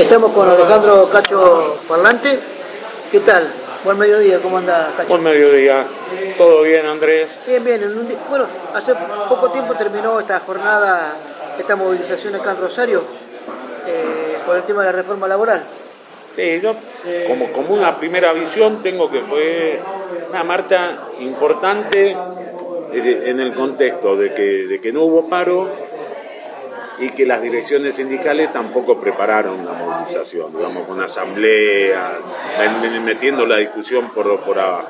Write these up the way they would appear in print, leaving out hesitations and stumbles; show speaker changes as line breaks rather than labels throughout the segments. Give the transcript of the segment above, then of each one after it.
Estamos con Alejandro Cacho Parlante. ¿Qué tal? Buen mediodía, ¿cómo anda, Cacho?
Buen mediodía. ¿Todo bien, Andrés?
Bien, bien. Bueno, hace poco tiempo terminó esta jornada, esta movilización acá en Rosario, por el tema de la reforma laboral.
Sí, yo como una primera visión tengo que fue una marcha importante en el contexto de que no hubo paro y que las direcciones sindicales tampoco prepararon la movilización, digamos, con asamblea, metiendo la discusión por abajo.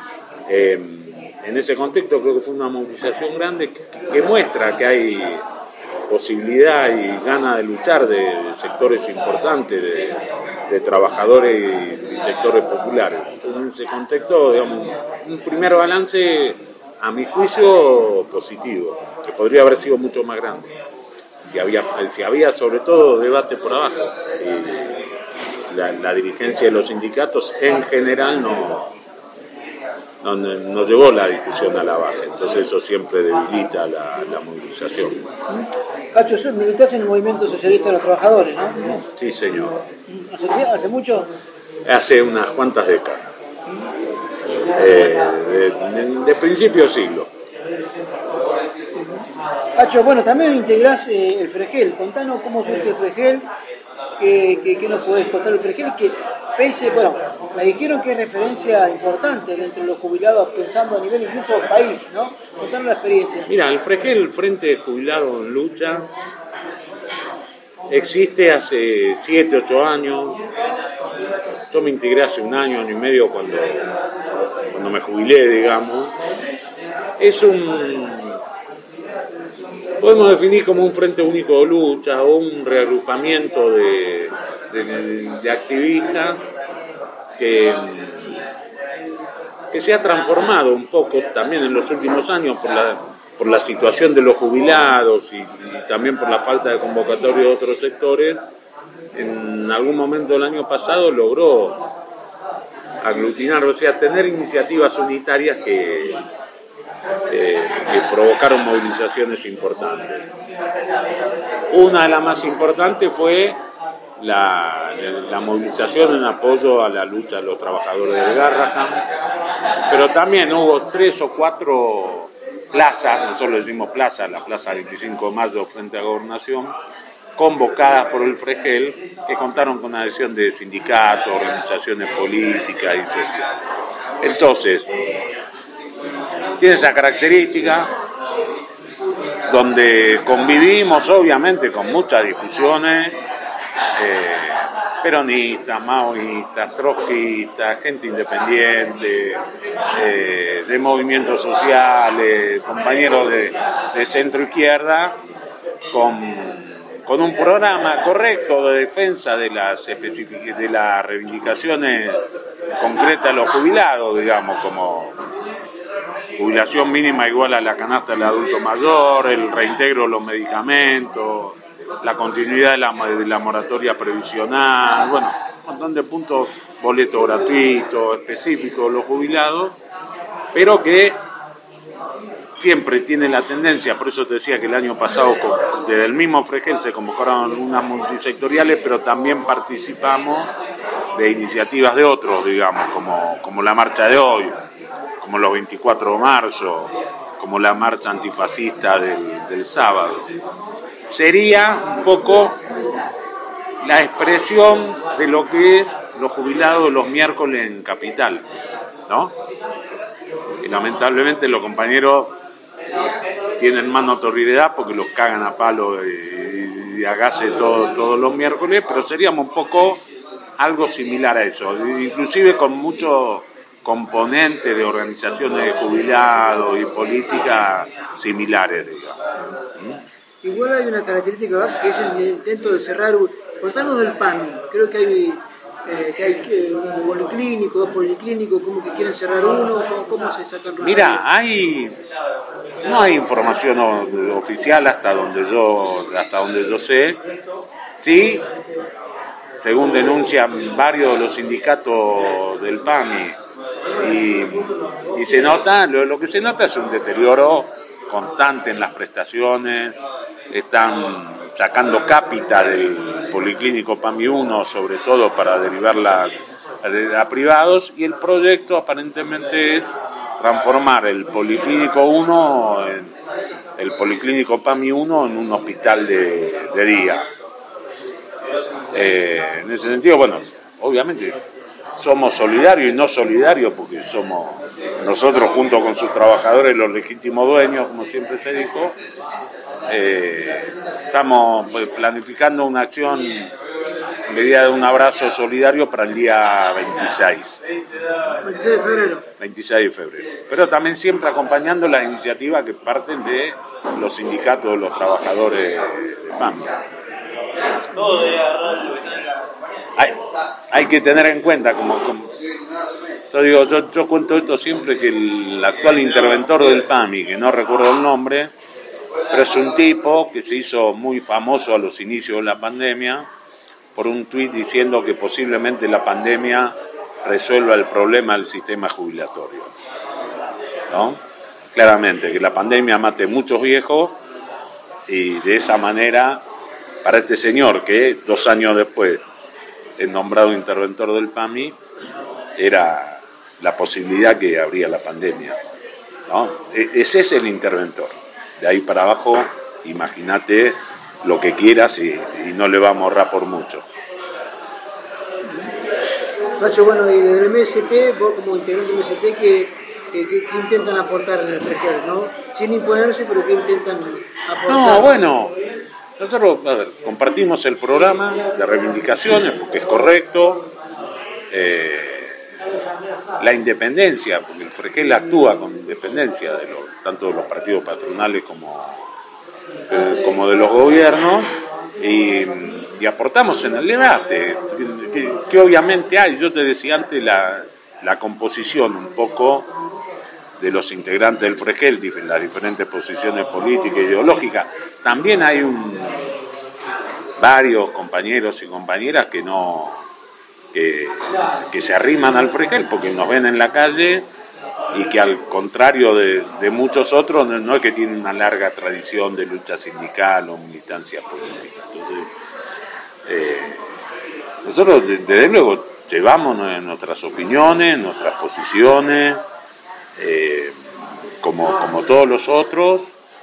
En ese contexto creo que fue una movilización grande que muestra que hay posibilidad y ganas de luchar de sectores importantes, de trabajadores y sectores populares. Entonces, en ese contexto, digamos, un primer balance, a mi juicio, positivo, que podría haber sido mucho más grande. Si había sobre todo debate por abajo, y la dirigencia de los sindicatos en general no llevó la discusión a la base, entonces eso siempre debilita la movilización.
Cacho, militás en el Movimiento Socialista de los Trabajadores, ¿no?
Sí, señor.
¿Hace mucho?
Hace unas cuantas décadas. De principio siglo.
Cacho, bueno, también integrás el Fregel. Contanos cómo surge el Fregel, ¿qué nos podés contar el Fregel? Que bueno, me dijeron que es referencia importante dentro de los jubilados, pensando a nivel incluso país, ¿no? Contanos la experiencia.
Mira, el Fregel, Frente de Jubilados en Lucha, existe hace 7, 8 años. Yo me integré hace un año y medio cuando me jubilé, digamos. Podemos definir como un frente único de lucha o un reagrupamiento de activistas que se ha transformado un poco también en los últimos años por la situación de los jubilados y también por la falta de convocatoria de otros sectores. En algún momento del año pasado logró aglutinar, o sea, tener iniciativas unitarias que provocaron movilizaciones importantes. Una de las más importantes fue la movilización en apoyo a la lucha de los trabajadores del Garrahan, pero también hubo 3 o 4 plazas, nosotros decimos plazas, la plaza 25 de mayo frente a Gobernación, convocadas por el Fregel, que contaron con adhesión de sindicatos, organizaciones políticas y sociales. Entonces, tiene esa característica donde convivimos obviamente con muchas discusiones, peronistas, maoístas, trotskistas, gente independiente, de movimientos sociales, compañeros de centro izquierda, con un programa correcto de defensa de las reivindicaciones concretas de los jubilados, digamos, como jubilación mínima igual a la canasta del adulto mayor, el reintegro de los medicamentos, la continuidad de la moratoria previsional, bueno, un montón de puntos, boleto gratuito, específicos de los jubilados, pero que siempre tiene la tendencia, por eso te decía que el año pasado desde el mismo Fregel se convocaron unas multisectoriales, pero también participamos de iniciativas de otros, digamos, como la marcha de hoy, como los 24 de marzo, como la marcha antifascista del sábado. Sería un poco la expresión de lo que es los jubilados los miércoles en Capital, ¿no? Y lamentablemente los compañeros tienen más notoriedad porque los cagan a palo y a gases todos los miércoles, pero seríamos un poco algo similar a eso, inclusive con muchos componentes de organizaciones de jubilados y políticas similares, digamos.
Igual hay una característica que es el intento de cerrar. Contanos del PAMI, creo que hay un policlínico, 2 policlínicos, como que quieren cerrar uno, ¿cómo se sacan?
Mira, no hay información oficial hasta donde yo sé. Sí, según denuncian varios de los sindicatos del PAMI, y se nota, lo que se nota es un deterioro constante en las prestaciones, están sacando cápita del Policlínico PAMI 1, sobre todo para derivarlas a privados, y el proyecto aparentemente es transformar el Policlínico 1, el Policlínico PAMI 1 en un hospital de día. En ese sentido, bueno, obviamente somos solidarios y no solidarios porque somos nosotros junto con sus trabajadores los legítimos dueños, como siempre se dijo. Estamos planificando una acción medida de un abrazo solidario para el día 26.
26 de febrero.
26 de febrero. Pero también siempre acompañando las iniciativas que parten de los sindicatos de los trabajadores de PAMI. Hay que tener en cuenta, yo cuento esto siempre, que el actual interventor del PAMI, que no recuerdo el nombre, pero es un tipo que se hizo muy famoso a los inicios de la pandemia por un tuit diciendo que posiblemente la pandemia resuelva el problema del sistema jubilatorio, ¿no? Claramente, que la pandemia mate muchos viejos y de esa manera, para este señor que 2 años después es nombrado interventor del PAMI, era la posibilidad que habría la pandemia, ¿no? Ese es el interventor. De ahí para abajo, imagínate lo que quieras y no le vamos a ahorrar por mucho.
Nacho, bueno, y desde el MST, vos como integrante del MST, ¿qué intentan aportar en el FREGEL, ¿no? Sin imponerse, pero ¿qué intentan aportar?
No, bueno, nosotros compartimos el programa de reivindicaciones porque es correcto. La independencia, porque el FREGEL actúa con independencia tanto de los partidos patronales como de los gobiernos, y aportamos en el debate, que obviamente hay. Yo te decía antes la composición un poco de los integrantes del FREGEL, las diferentes posiciones políticas e ideológicas. También hay varios compañeros y compañeras que se arriman al FREGEL porque nos ven en la calle y que, al contrario de muchos otros, no es que tienen una larga tradición de lucha sindical o militancia política. Entonces, nosotros desde luego llevamos nuestras opiniones, nuestras posiciones, como todos los otros,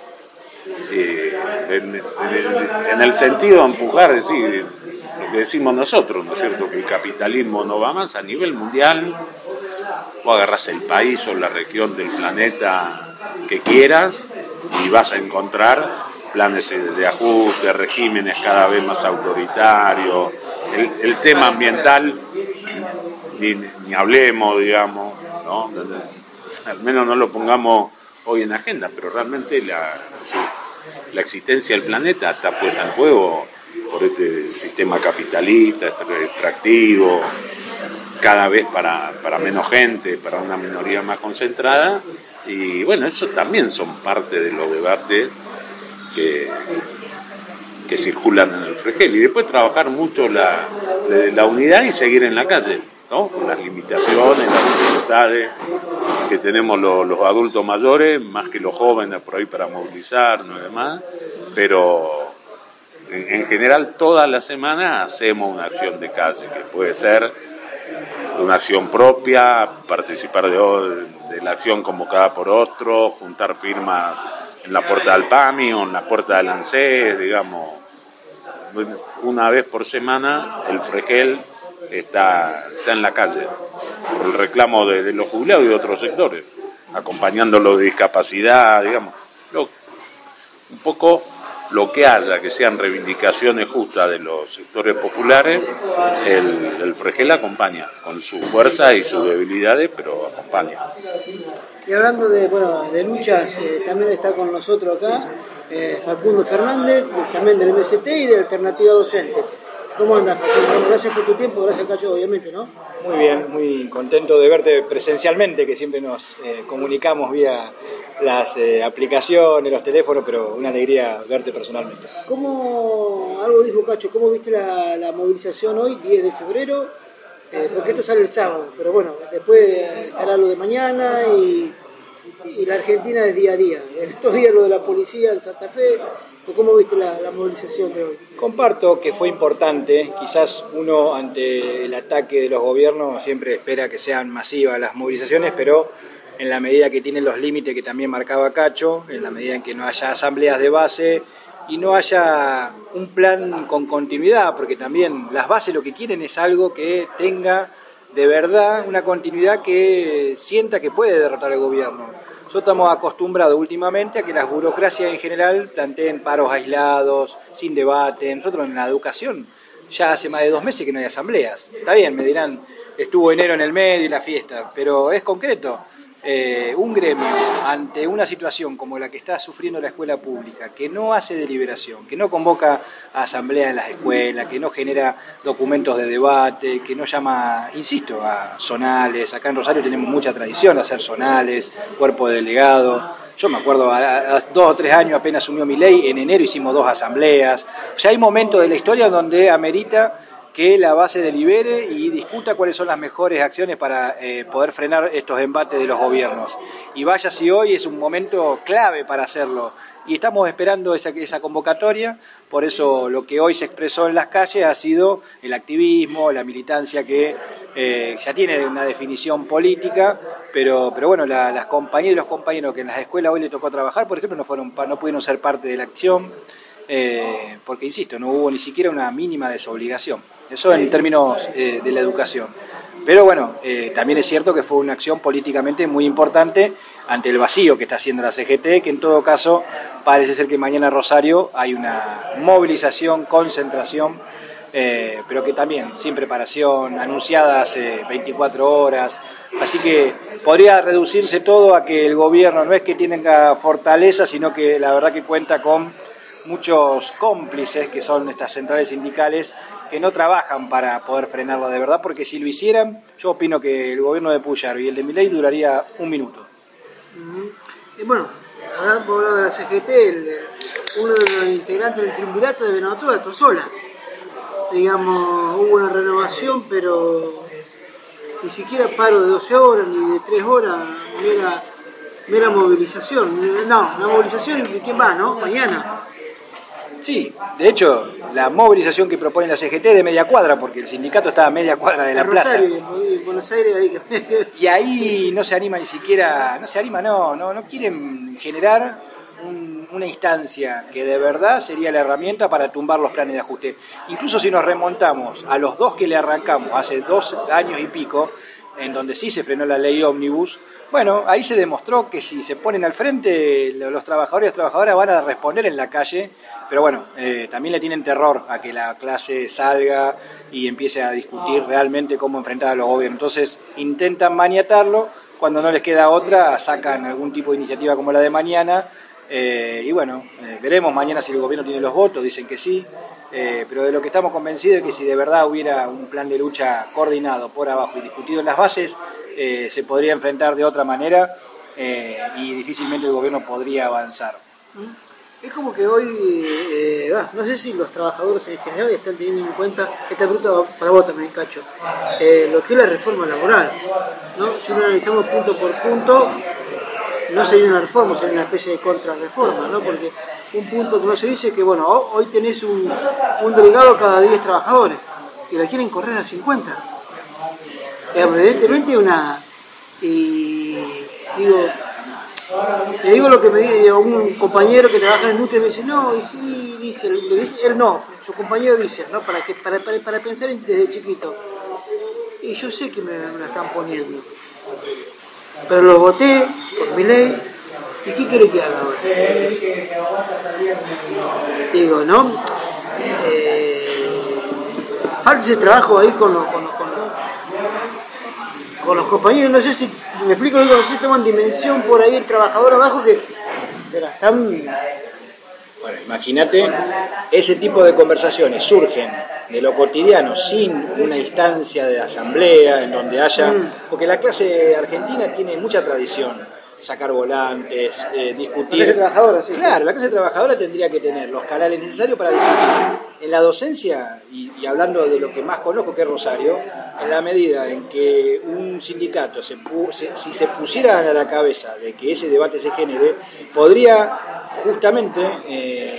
en el sentido de empujar, decir lo que decimos nosotros, ¿no es cierto?, que el capitalismo no va más a nivel mundial. Vos agarrás el país o la región del planeta que quieras y vas a encontrar planes de ajuste, regímenes cada vez más autoritarios. El tema ambiental, ni hablemos, digamos, ¿no? Al menos no lo pongamos hoy en agenda, pero realmente la existencia del planeta está puesta en juego por este sistema capitalista, extractivo, cada vez para menos gente, para una minoría más concentrada. Y bueno, eso también son parte de los debates que circulan en el FREGEL. Y después trabajar mucho la unidad y seguir en la calle, ¿no? Con las limitaciones, las dificultades que tenemos los adultos mayores, más que los jóvenes por ahí para movilizarnos y demás, pero en general toda la semana hacemos una acción de calle, que puede ser una acción propia, participar de la acción convocada por otro, juntar firmas en la puerta del PAMI o en la puerta del ANSES, digamos. Una vez por semana el FREGEL está en la calle por el reclamo de los jubilados y de otros sectores, acompañando los de discapacidad, digamos, un poco lo que haya, que sean reivindicaciones justas de los sectores populares. El FREGEL acompaña con su fuerza y sus debilidades, pero acompaña.
Y hablando de luchas, también está con nosotros acá Facundo Fernández, también del MST y de Alternativa Docente. ¿Cómo andas, Facundo? Gracias por tu tiempo, gracias, Cacho, obviamente, ¿no?
Muy bien, muy contento de verte presencialmente, que siempre nos comunicamos vía las aplicaciones, los teléfonos, pero una alegría verte personalmente.
Algo dijo Cacho, ¿cómo viste la movilización hoy, 10 de febrero? Porque esto sale el sábado, pero bueno, después estará lo de mañana y la Argentina es día a día. En estos días lo de la policía en Santa Fe, ¿O cómo viste la movilización de hoy?
Comparto que fue importante, quizás uno ante el ataque de los gobiernos siempre espera que sean masivas las movilizaciones, pero en la medida que tienen los límites que también marcaba Cacho, en la medida en que no haya asambleas de base y no haya un plan con continuidad, porque también las bases lo que quieren es algo que tenga de verdad una continuidad que sienta que puede derrotar al gobierno. Nosotros estamos acostumbrados últimamente a que las burocracias en general planteen paros aislados, sin debate. Nosotros en la educación ya hace más de 2 meses que no hay asambleas. Está bien, me dirán, estuvo enero en el medio y la fiesta, pero es concreto. Un gremio ante una situación como la que está sufriendo la escuela pública, que no hace deliberación, que no convoca a asamblea en las escuelas, que no genera documentos de debate, que no llama, insisto, a zonales. Acá en Rosario tenemos mucha tradición de hacer zonales, cuerpo de delegado. Yo me acuerdo, a 2 o 3 años apenas asumió Milei, en enero hicimos 2 asambleas. O sea, hay momentos de la historia donde amerita que la base delibere y discuta cuáles son las mejores acciones para poder frenar estos embates de los gobiernos. Y vaya si hoy es un momento clave para hacerlo. Y estamos esperando esa convocatoria, por eso lo que hoy se expresó en las calles ha sido el activismo, la militancia que ya tiene una definición política, pero bueno, las compañeras y los compañeros que en las escuelas hoy le tocó trabajar, por ejemplo, no pudieron ser parte de la acción, porque, insisto, no hubo ni siquiera una mínima desobligación. Eso en términos de la educación. Pero bueno, también es cierto que fue una acción políticamente muy importante ante el vacío que está haciendo la CGT, que en todo caso parece ser que mañana en Rosario hay una movilización, concentración, pero que también sin preparación, anunciada hace 24 horas. Así que podría reducirse todo a que el gobierno no es que tenga fortaleza, sino que la verdad que cuenta con muchos cómplices, que son estas centrales sindicales, que no trabajan para poder frenarlo de verdad, porque si lo hicieran, yo opino que el gobierno de Puyaro y el de Milei duraría 1 minuto.
Y bueno, hablando de la CGT, uno de los integrantes del triunvirato de Buenaventura estuvo sola. Digamos, hubo una renovación, pero ni siquiera paro de 12 horas ni de 3 horas, mera movilización. No, la movilización de quién va, ¿no? Mañana.
Sí, de hecho, la movilización que propone la CGT es de media cuadra, porque el sindicato está a media cuadra de la plaza.
En Buenos Aires, ahí.
Y ahí no se anima ni siquiera, no quieren generar una instancia que de verdad sería la herramienta para tumbar los planes de ajuste. Incluso si nos remontamos a los 2 que le arrancamos hace 2 años y pico, en donde sí se frenó la ley ómnibus, bueno, ahí se demostró que si se ponen al frente, los trabajadores y las trabajadoras van a responder en la calle, pero bueno, también le tienen terror a que la clase salga y empiece a discutir realmente cómo enfrentar a los gobiernos. Entonces intentan maniatarlo, cuando no les queda otra, sacan algún tipo de iniciativa como la de mañana, y bueno, veremos mañana si el gobierno tiene los votos, dicen que sí. Pero de lo que estamos convencidos es que si de verdad hubiera un plan de lucha coordinado por abajo y discutido en las bases, se podría enfrentar de otra manera y difícilmente el gobierno podría avanzar.
Es como que hoy, no sé si los trabajadores en general están teniendo en cuenta, esta pregunta para vos también, Cacho, lo que es la reforma laboral, ¿no? Si uno analizamos punto por punto, no sería una reforma, sería una especie de contrarreforma, ¿no? Porque un punto que no se dice es que, bueno, hoy tenés un delegado cada 10 trabajadores y la quieren correr a 50. Evidentemente le digo lo que me dice un compañero que trabaja en la industria, me dice, no, y sí, dice, él no, su compañero dice, ¿no? Para pensar desde chiquito. Y yo sé que me la están poniendo. Pero lo voté por Milei, ¿y qué quiere que haga ahora? Digo, ¿no? Falta ese trabajo ahí con los compañeros, no sé si me explico, no sé si toman dimensión por ahí el trabajador abajo que se la están...
Bueno, imagínate, ese tipo de conversaciones surgen de lo cotidiano, sin una instancia de asamblea en donde haya... Porque la clase argentina tiene mucha tradición, sacar volantes, discutir...
La clase trabajadora, sí.
Claro, la clase trabajadora tendría que tener los canales necesarios para discutir. En la docencia, y hablando de lo que más conozco que es Rosario, en la medida en que un sindicato, si se pusieran a la cabeza de que ese debate se genere, podría justamente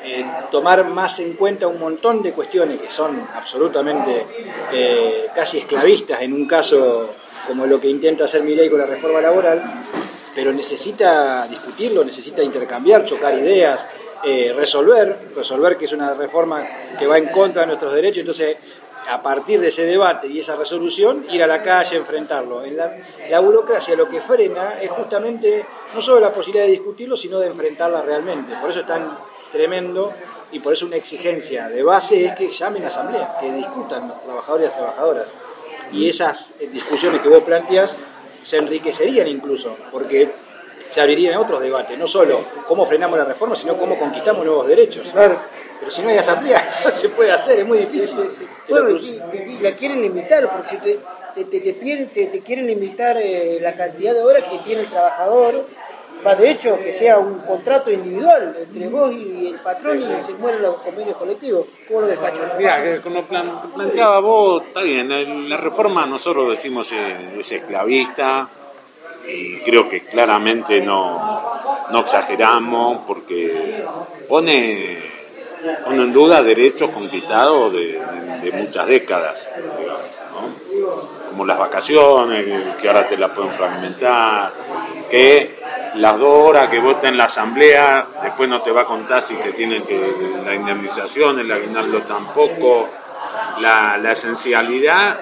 tomar más en cuenta un montón de cuestiones que son absolutamente casi esclavistas en un caso como lo que intenta hacer Milei con la reforma laboral, pero necesita discutirlo, necesita intercambiar, chocar ideas, resolver que es una reforma que va en contra de nuestros derechos. Entonces, a partir de ese debate y esa resolución, ir a la calle, enfrentarlo. En la burocracia lo que frena es justamente no solo la posibilidad de discutirlo, sino de enfrentarla realmente. Por eso es tan tremendo y por eso una exigencia de base es que llamen a asamblea, que discutan los trabajadores y las trabajadoras. Y esas discusiones que vos planteás se enriquecerían incluso, porque se abrirían otros debates, no solo cómo frenamos la reforma, sino cómo conquistamos nuevos derechos.
Claro.
Pero si no hay asamblea, no se puede hacer, es muy difícil.
Sí. Bueno, y la quieren limitar, porque te quieren limitar la cantidad de horas que tiene el trabajador. De hecho, que sea un contrato individual entre vos y el patrón y se mueren los convenios colectivos. ¿Cómo lo ves, Cacho?
Mira, que como planteaba vos, está bien, la reforma nosotros decimos es esclavista y creo que claramente no exageramos porque pone en duda derechos conquistados de muchas décadas, digamos, ¿no? Como las vacaciones, que ahora te las pueden fragmentar, que las 2 horas que vos estás en la asamblea, después no te va a contar si te tienen que la indemnización, el aguinaldo tampoco, la esencialidad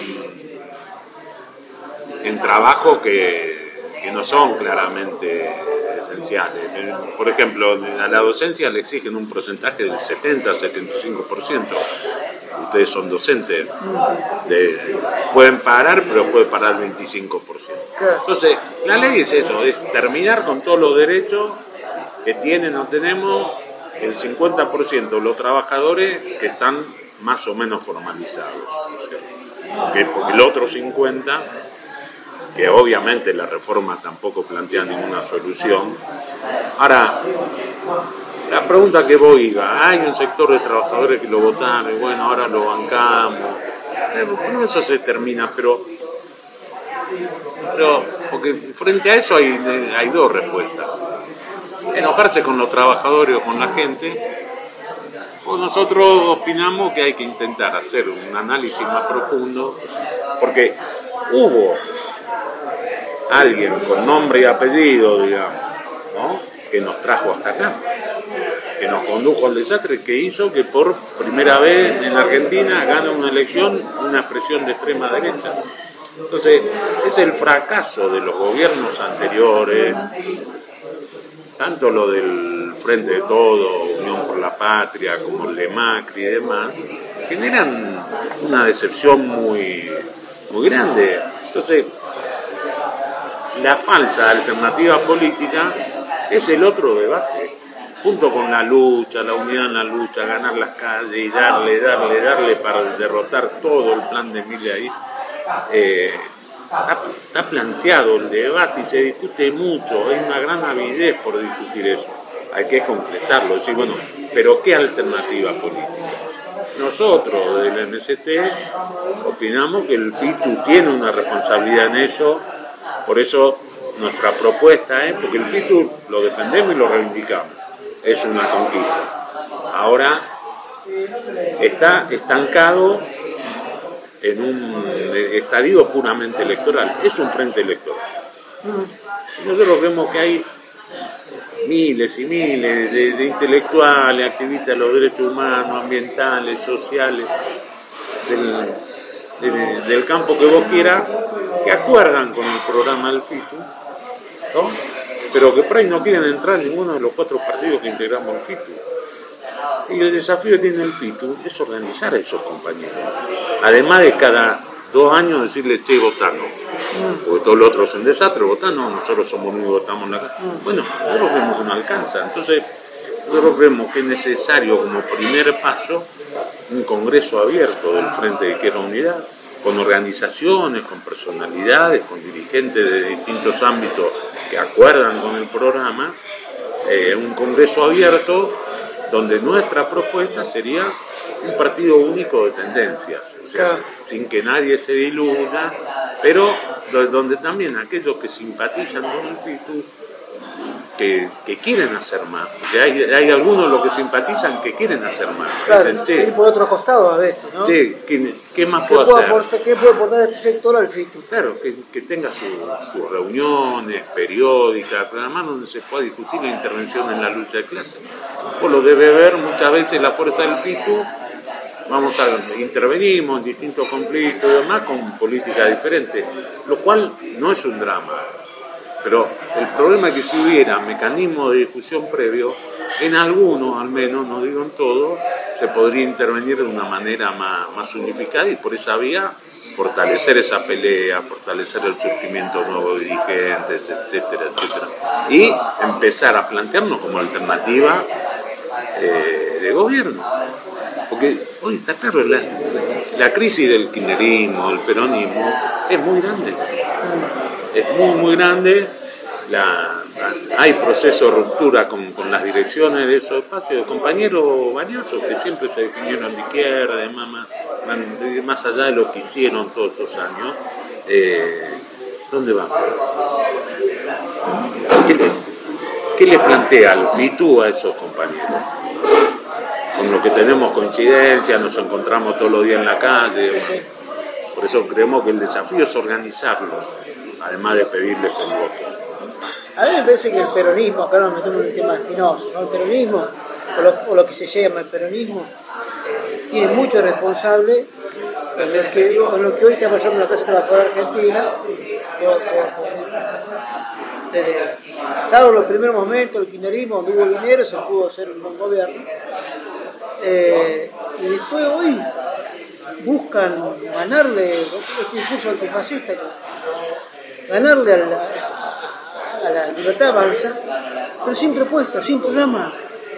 en trabajos que no son claramente esenciales. Por ejemplo, a la docencia le exigen un porcentaje del 70-75%. Ustedes son docentes, pueden parar, pero puede parar el 25%. Entonces, la ley es eso, es terminar con todos los derechos que tienen o tenemos el 50% de los trabajadores que están más o menos formalizados. Porque el otro 50%, que obviamente la reforma tampoco plantea ninguna solución. Ahora, la pregunta que vos iba, hay un sector de trabajadores que lo votaron y bueno, ahora lo bancamos. No, eso se termina, pero porque frente a eso hay 2 respuestas. Enojarse con los trabajadores o con la gente, o nosotros opinamos que hay que intentar hacer un análisis más profundo, porque hubo alguien con nombre y apellido, digamos, ¿no?, que nos trajo hasta acá, que nos condujo al desastre, que hizo que por primera vez en Argentina gane una elección una expresión de extrema derecha. Entonces, es el fracaso de los gobiernos anteriores, tanto lo del Frente de Todo, Unión por la Patria, como el de Macri y demás, generan una decepción muy grande. Entonces, la falta de alternativa política es el otro debate, junto con la lucha, la unidad en la lucha, ganar las calles y darle para derrotar todo el plan de Milei. Está planteado el debate y se discute mucho, hay una gran avidez por discutir eso, hay que completarlo, decir, bueno, pero ¿qué alternativa política? Nosotros del MST opinamos que el FITU tiene una responsabilidad en eso, por eso nuestra propuesta es, porque el FITU lo defendemos y lo reivindicamos, es una conquista. Ahora está estancado en un estadio puramente electoral, es un frente electoral. Nosotros vemos que hay miles y miles de intelectuales, activistas de los derechos humanos, ambientales, sociales, del campo que vos quieras, que acuerdan con el programa del FITU, ¿no?, pero que por ahí no quieren entrar en ninguno de los 4 partidos que integramos el FITU. Y el desafío que tiene el FITU es organizar a esos compañeros. Además de cada 2 años decirle, che, votanos. Porque todos los otros son desastres, votanos, nosotros somos los únicos que votamos en la casa. Bueno, nosotros vemos que no alcanza. Entonces, nosotros vemos que es necesario como primer paso un congreso abierto del Frente de Izquierda Unidad, con organizaciones, con personalidades, con dirigentes de distintos ámbitos que acuerdan con el programa, un congreso abierto donde nuestra propuesta sería un partido único de tendencias, o sea, sin que nadie se diluya, pero donde también aquellos que simpatizan con el FITU, que quieren hacer más, porque hay algunos los que simpatizan que quieren hacer más.
Claro,
Dicen, che,
ir por otro costado a veces, ¿no?
Sí, ¿qué más puedo hacer?
¿Qué puede aportar este sector al FITU?
Claro, que tenga sus reuniones periódicas, programas donde se pueda discutir la intervención en la lucha de clases. Vos lo debe ver muchas veces la fuerza del FITU, intervenimos en distintos conflictos y demás con políticas diferentes, lo cual no es un drama. Pero el problema es que si hubiera mecanismos de discusión previo, en algunos al menos, no digo en todos, se podría intervenir de una manera más unificada y por esa vía fortalecer esa pelea, fortalecer el surgimiento de nuevos dirigentes, etcétera, etcétera. Y empezar a plantearnos como alternativa de gobierno. Porque hoy está claro, la crisis del kirchnerismo, del peronismo, es muy grande. Es muy grande. Hay proceso de ruptura con las direcciones de esos espacios, de compañeros valiosos que siempre se definieron de izquierda, más allá de lo que hicieron todos estos años. ¿Dónde van? ¿Qué les plantea el FITU a esos compañeros? Con lo que tenemos coincidencia, nos encontramos todos los días en la calle. Por eso creemos que el desafío es organizarlos, además de pedirles el voto.
A mí me parece que el peronismo, acá nos metemos en el tema espinoso, ¿no? El peronismo, o lo que se llama el peronismo, tiene mucho responsable con lo que hoy está pasando en la clase trabajadora argentina. Salvo los primeros momentos, el kirchnerismo, donde hubo dinero, se pudo hacer un buen gobierno. Y después hoy buscan ganarle, este discurso antifascista, ganarle a la libertad avanza, pero sin propuesta, sin programa.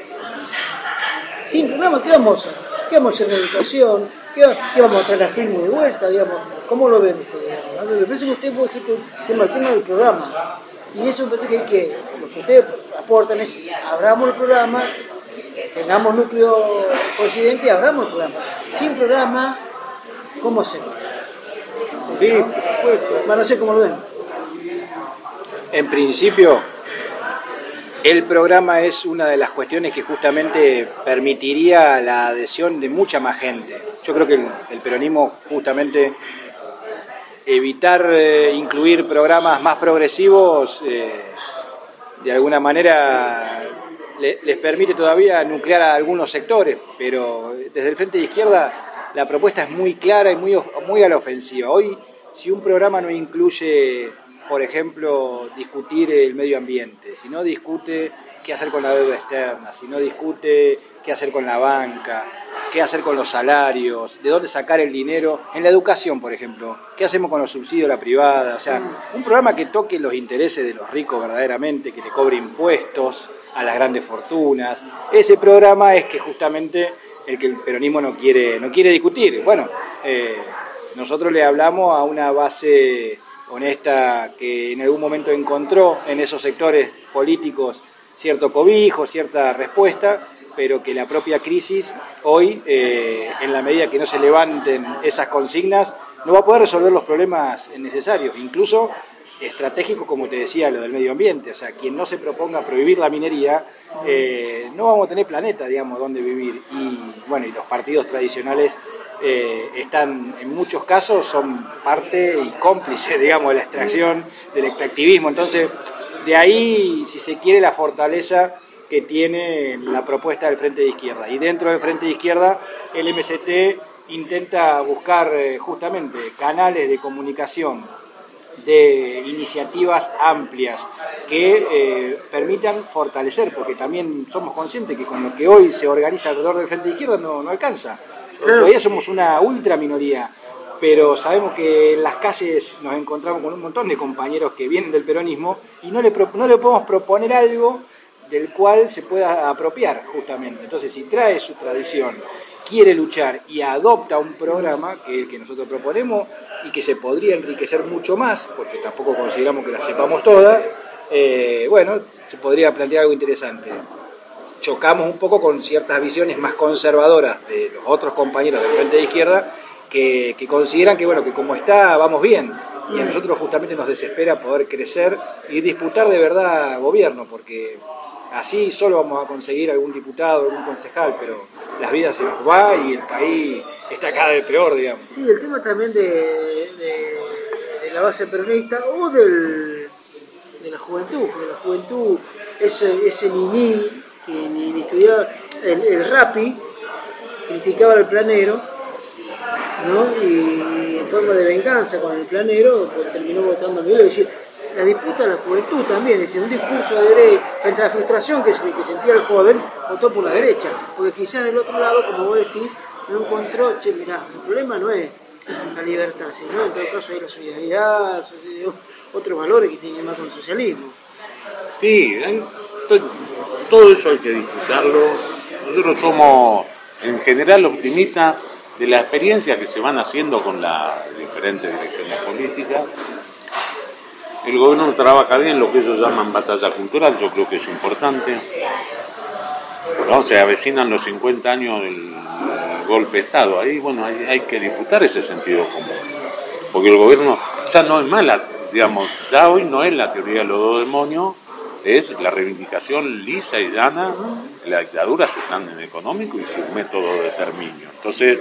Sin programa, ¿qué vamos a hacer? ¿Qué vamos a hacer en educación? ¿Qué vamos a traer a film de vuelta? Digamos? ¿Cómo lo ven ustedes? Me parece que usted puede decir el tema del programa. Y eso me parece que lo que ustedes aportan es, abramos el programa, tengamos núcleo coincidente y abramos el programa. Sin programa, ¿cómo hacemos?
Sí, por supuesto.
No sé cómo lo ven.
En principio, el programa es una de las cuestiones que justamente permitiría la adhesión de mucha más gente. Yo creo que el peronismo justamente evitar incluir programas más progresivos de alguna manera les permite todavía nuclear a algunos sectores, pero desde el Frente de Izquierda la propuesta es muy clara y muy a la ofensiva. Hoy, si un programa no incluye, por ejemplo, discutir el medio ambiente, si no discute qué hacer con la deuda externa, si no discute qué hacer con la banca, qué hacer con los salarios, de dónde sacar el dinero, en la educación, por ejemplo, qué hacemos con los subsidios a la privada, o sea, un programa que toque los intereses de los ricos verdaderamente, que le cobre impuestos a las grandes fortunas. Ese programa es que justamente el que el peronismo no quiere discutir. Bueno, nosotros le hablamos a una base honesta que en algún momento encontró en esos sectores políticos cierto cobijo, cierta respuesta, pero que la propia crisis hoy, en la medida que no se levanten esas consignas, no va a poder resolver los problemas necesarios, incluso estratégicos, como te decía, lo del medio ambiente. O sea, quien no se proponga prohibir la minería, no vamos a tener planeta, digamos, donde vivir. Y bueno, y los partidos tradicionales están, en muchos casos, son parte y cómplice, digamos, de la extracción, del extractivismo. Entonces, de ahí, si se quiere, la fortaleza que tiene la propuesta del Frente de Izquierda. Y dentro del Frente de Izquierda, el MST intenta buscar justamente canales de comunicación, de iniciativas amplias que permitan fortalecer, porque también somos conscientes que con lo que hoy se organiza alrededor del Frente de Izquierda no alcanza. Todavía somos una ultra minoría, pero sabemos que en las calles nos encontramos con un montón de compañeros que vienen del peronismo y no le podemos proponer algo del cual se pueda apropiar justamente. Entonces, si trae su tradición, quiere luchar y adopta un programa que es el que nosotros proponemos y que se podría enriquecer mucho más, porque tampoco consideramos que la sepamos todas, bueno, se podría plantear algo interesante. Chocamos un poco con ciertas visiones más conservadoras de los otros compañeros del Frente de Izquierda que consideran que, bueno, que como está vamos bien. Y a nosotros justamente nos desespera poder crecer y disputar de verdad gobierno, porque así solo vamos a conseguir algún diputado, algún concejal, pero las vidas se nos va y el país está cada vez peor, digamos.
Sí, el tema también de la base peronista o de la juventud, porque la juventud, ese niní que ni estudiaba, el Rapi, criticaba al planero, ¿no? Y en forma de venganza con el planero, pues terminó votando a Miguel. Es decir, la disputa de la juventud también, es decir, un discurso de derecha, frente a la frustración que sentía el joven, votó por la derecha, porque quizás del otro lado, como vos decís, no encontró, che, mirá, el problema no es la libertad, sino en todo caso hay la solidaridad, otros valores que tienen más con el socialismo.
Sí, todo eso hay que disfrutarlo. Nosotros somos en general optimistas de la experiencia que se van haciendo con las diferentes direcciones políticas. El gobierno trabaja bien lo que ellos llaman batalla cultural, yo creo que es importante. ¿No? Se avecinan los 50 años del golpe de Estado, ahí bueno, hay que disputar ese sentido común. Porque el gobierno ya no es mala, digamos, ya hoy no es la teoría de los dos demonios, es la reivindicación lisa y llana de la dictadura, su plan económico y su método de exterminio. Entonces,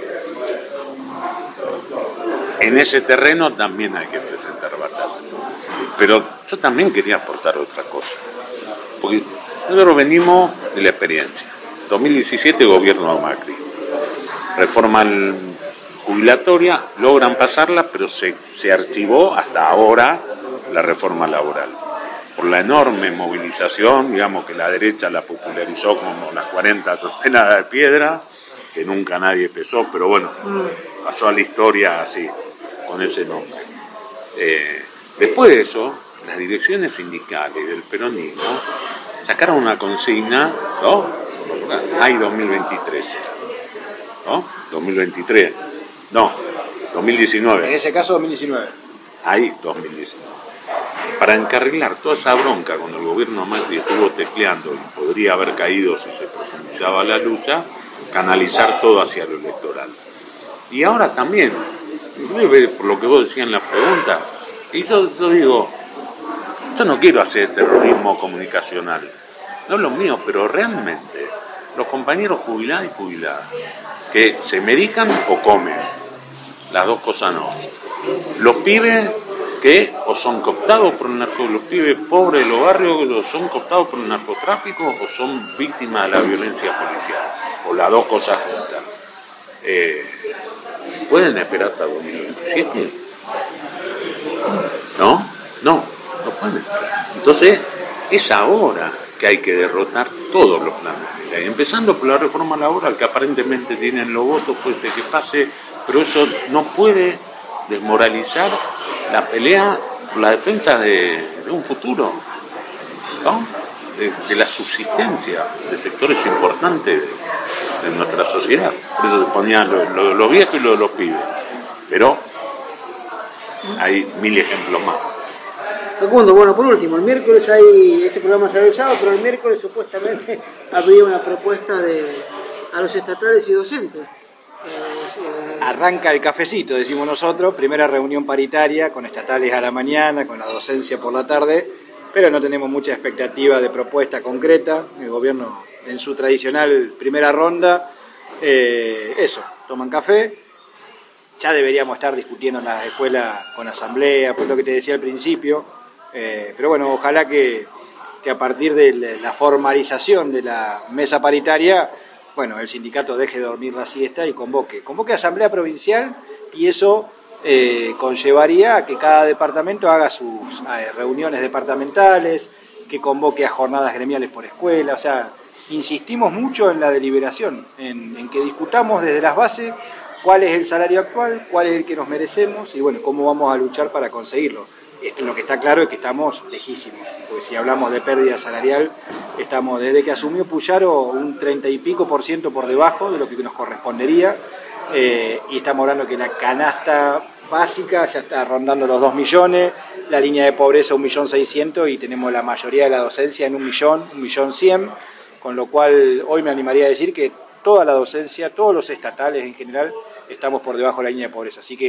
en ese terreno también hay que presentar batalla. Pero yo también quería aportar otra cosa, porque nosotros venimos de la experiencia. 2017 gobierno de Macri, reforma jubilatoria, logran pasarla, pero se archivó hasta ahora la reforma laboral. Por la enorme movilización, digamos que la derecha la popularizó como las 40 toneladas de piedra, que nunca nadie pesó, pero bueno, pasó a la historia así, con ese nombre. Después de eso, las direcciones sindicales del peronismo sacaron una consigna, ¿no? Hay 2023, ¿no? 2023, no, 2019.
En ese caso 2019.
Hay 2019. Para encarrilar toda esa bronca con el gobierno Macri estuvo tecleando y podría haber caído si se profundizaba la lucha, canalizar todo hacia lo electoral. Y ahora también, por lo que vos decías en la pregunta, y yo digo, yo no quiero hacer terrorismo comunicacional, no es lo mío, pero realmente los compañeros jubilados y jubiladas que se medican o comen, las dos cosas no. Los pibes que o son cooptados por el los pibes pobres de los barrios o son cooptados por el narcotráfico o son víctimas de la violencia policial, o las dos cosas juntas. ¿Pueden esperar hasta 2027? No pueden esperar. Entonces, es ahora que hay que derrotar todos los planes de ley, empezando por la reforma laboral, que aparentemente tienen los votos, puede ser que pase, pero eso no puede desmoralizar la pelea por la defensa de un futuro, ¿no? De la subsistencia de sectores importantes de nuestra sociedad. Por eso se ponían los viejos y los pibes, pero hay 1000 ejemplos más.
Facundo, bueno, por último, el miércoles este programa sale el sábado, pero el miércoles supuestamente habría una propuesta a los estatales y docentes.
Arranca el cafecito, decimos nosotros, primera reunión paritaria con estatales a la mañana, con la docencia por la tarde, pero no tenemos mucha expectativa de propuesta concreta. El gobierno en su tradicional primera ronda, toman café. Ya deberíamos estar discutiendo en las escuelas con asamblea, por lo que te decía al principio, pero bueno, ojalá que a partir de la formalización de la mesa paritaria, bueno, el sindicato deje de dormir la siesta y convoque asamblea provincial, y eso conllevaría a que cada departamento haga sus reuniones departamentales, que convoque a jornadas gremiales por escuela. O sea, insistimos mucho en la deliberación, en que discutamos desde las bases cuál es el salario actual, cuál es el que nos merecemos y bueno, cómo vamos a luchar para conseguirlo. Lo que está claro es que estamos lejísimos, porque si hablamos de pérdida salarial, estamos desde que asumió Puyaro un 30 y pico % por debajo de lo que nos correspondería, y estamos hablando que la canasta básica ya está rondando los 2 millones, la línea de pobreza 1.600.000 y tenemos la mayoría de la docencia en 1.100.000, con lo cual hoy me animaría a decir que toda la docencia, todos los estatales en general, estamos por debajo de la línea de pobreza. Así que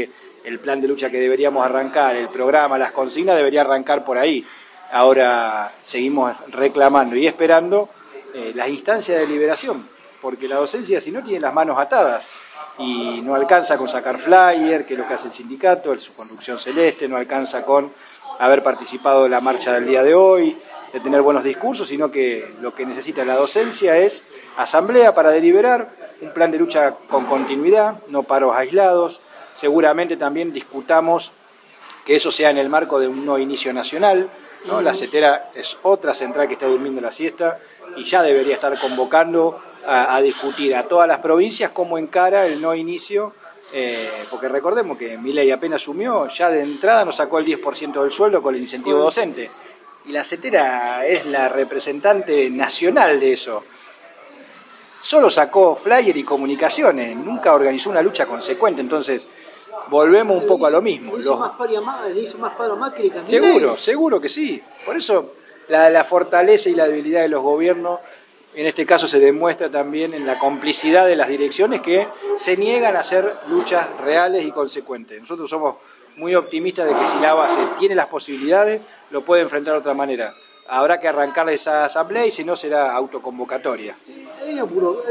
el plan de lucha que deberíamos arrancar, el programa, las consignas, debería arrancar por ahí. Ahora seguimos reclamando y esperando las instancias de liberación, porque la docencia, si no, tiene las manos atadas y no alcanza con sacar flyer, que es lo que hace el sindicato, su conducción celeste, no alcanza con haber participado en la marcha del día de hoy, de tener buenos discursos, sino que lo que necesita la docencia es asamblea para deliberar, un plan de lucha con continuidad, no paros aislados. Seguramente también discutamos que eso sea en el marco de un no inicio nacional, ¿no? La CETERA es otra central que está durmiendo la siesta y ya debería estar convocando a discutir a todas las provincias cómo encara el no inicio, porque recordemos que Milei apenas asumió, ya de entrada nos sacó el 10% del sueldo con el incentivo docente. Y la CETERA es la representante nacional de eso. Solo sacó flyer y comunicaciones, nunca organizó una lucha consecuente, entonces volvemos un poco a lo mismo.
Le hizo más paro a Macri que a Milei.
Seguro que sí. Por eso la fortaleza y la debilidad de los gobiernos, en este caso se demuestra también en la complicidad de las direcciones que se niegan a hacer luchas reales y consecuentes. Nosotros somos muy optimistas de que si la base tiene las posibilidades, lo puede enfrentar de otra manera. Habrá que arrancar esa asamblea y si no será autoconvocatoria.
Sí, esa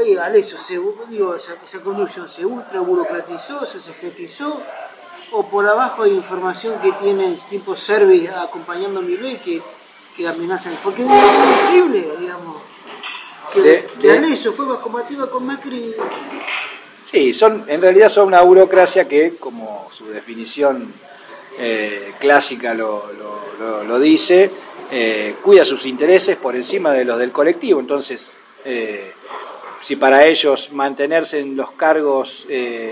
conducción se ultra burocratizó, se secretizó, o por abajo hay información que tiene tipo Servi acompañando a Milei que amenazan. Porque es increíble, digamos, que Aleso fue más combativa con Macri.
Sí, en realidad son una burocracia que, como su definición clásica lo dice, cuida sus intereses por encima de los del colectivo. Entonces, si para ellos mantenerse en los cargos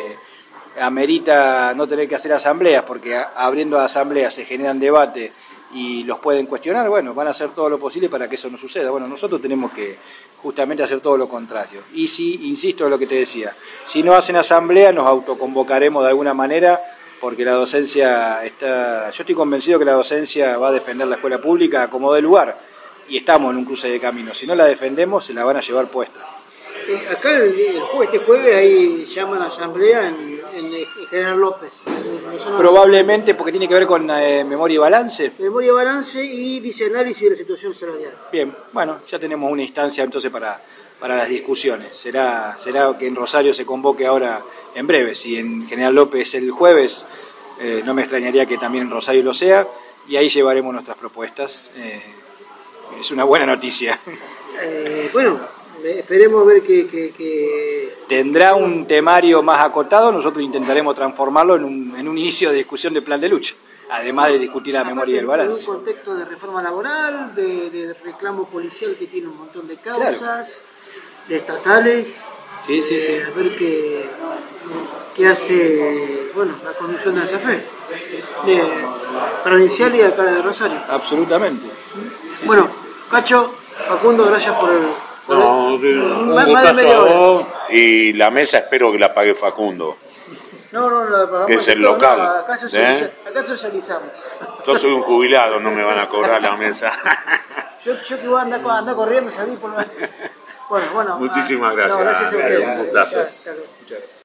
amerita no tener que hacer asambleas, porque abriendo asambleas se generan debate y los pueden cuestionar, bueno, van a hacer todo lo posible para que eso no suceda. Bueno, nosotros tenemos que justamente hacer todo lo contrario. Y si, insisto en lo que te decía, si no hacen asamblea nos autoconvocaremos de alguna manera, porque la docencia yo estoy convencido que la docencia va a defender la escuela pública como de lugar, y estamos en un cruce de caminos. Si no la defendemos, se la van a llevar puesta.
Acá este jueves ahí llaman a asamblea en General López.
Probablemente porque tiene que ver con memoria y balance.
Memoria y balance y dice análisis de la situación salarial.
Bien, bueno, ya tenemos una instancia entonces para las discusiones. Será que en Rosario se convoque ahora en breve. Si en General López el jueves, no me extrañaría que también en Rosario lo sea, y ahí llevaremos nuestras propuestas. Es una buena noticia.
Bueno. Esperemos ver que...
Tendrá un temario más acotado, nosotros intentaremos transformarlo en un inicio de discusión de plan de lucha, además de discutir la memoria y el balance.
En un contexto de reforma laboral, de reclamo policial que tiene un montón de causas, claro, de estatales.
Sí.
A ver qué hace la conducción de ANSAFE, de provincial y de acá de Rosario.
Absolutamente.
Bueno, Cacho, Facundo, gracias por el...
un gustazo a vos, y la mesa espero que la pague Facundo.
No, la pagamos.
Que es el local.
No, acá socializamos.
Yo soy un jubilado, no me van a cobrar la mesa.
yo que voy a andar corriendo, salir por... Bueno.
Muchísimas gracias.
Gracias a ustedes.
Un gustazo.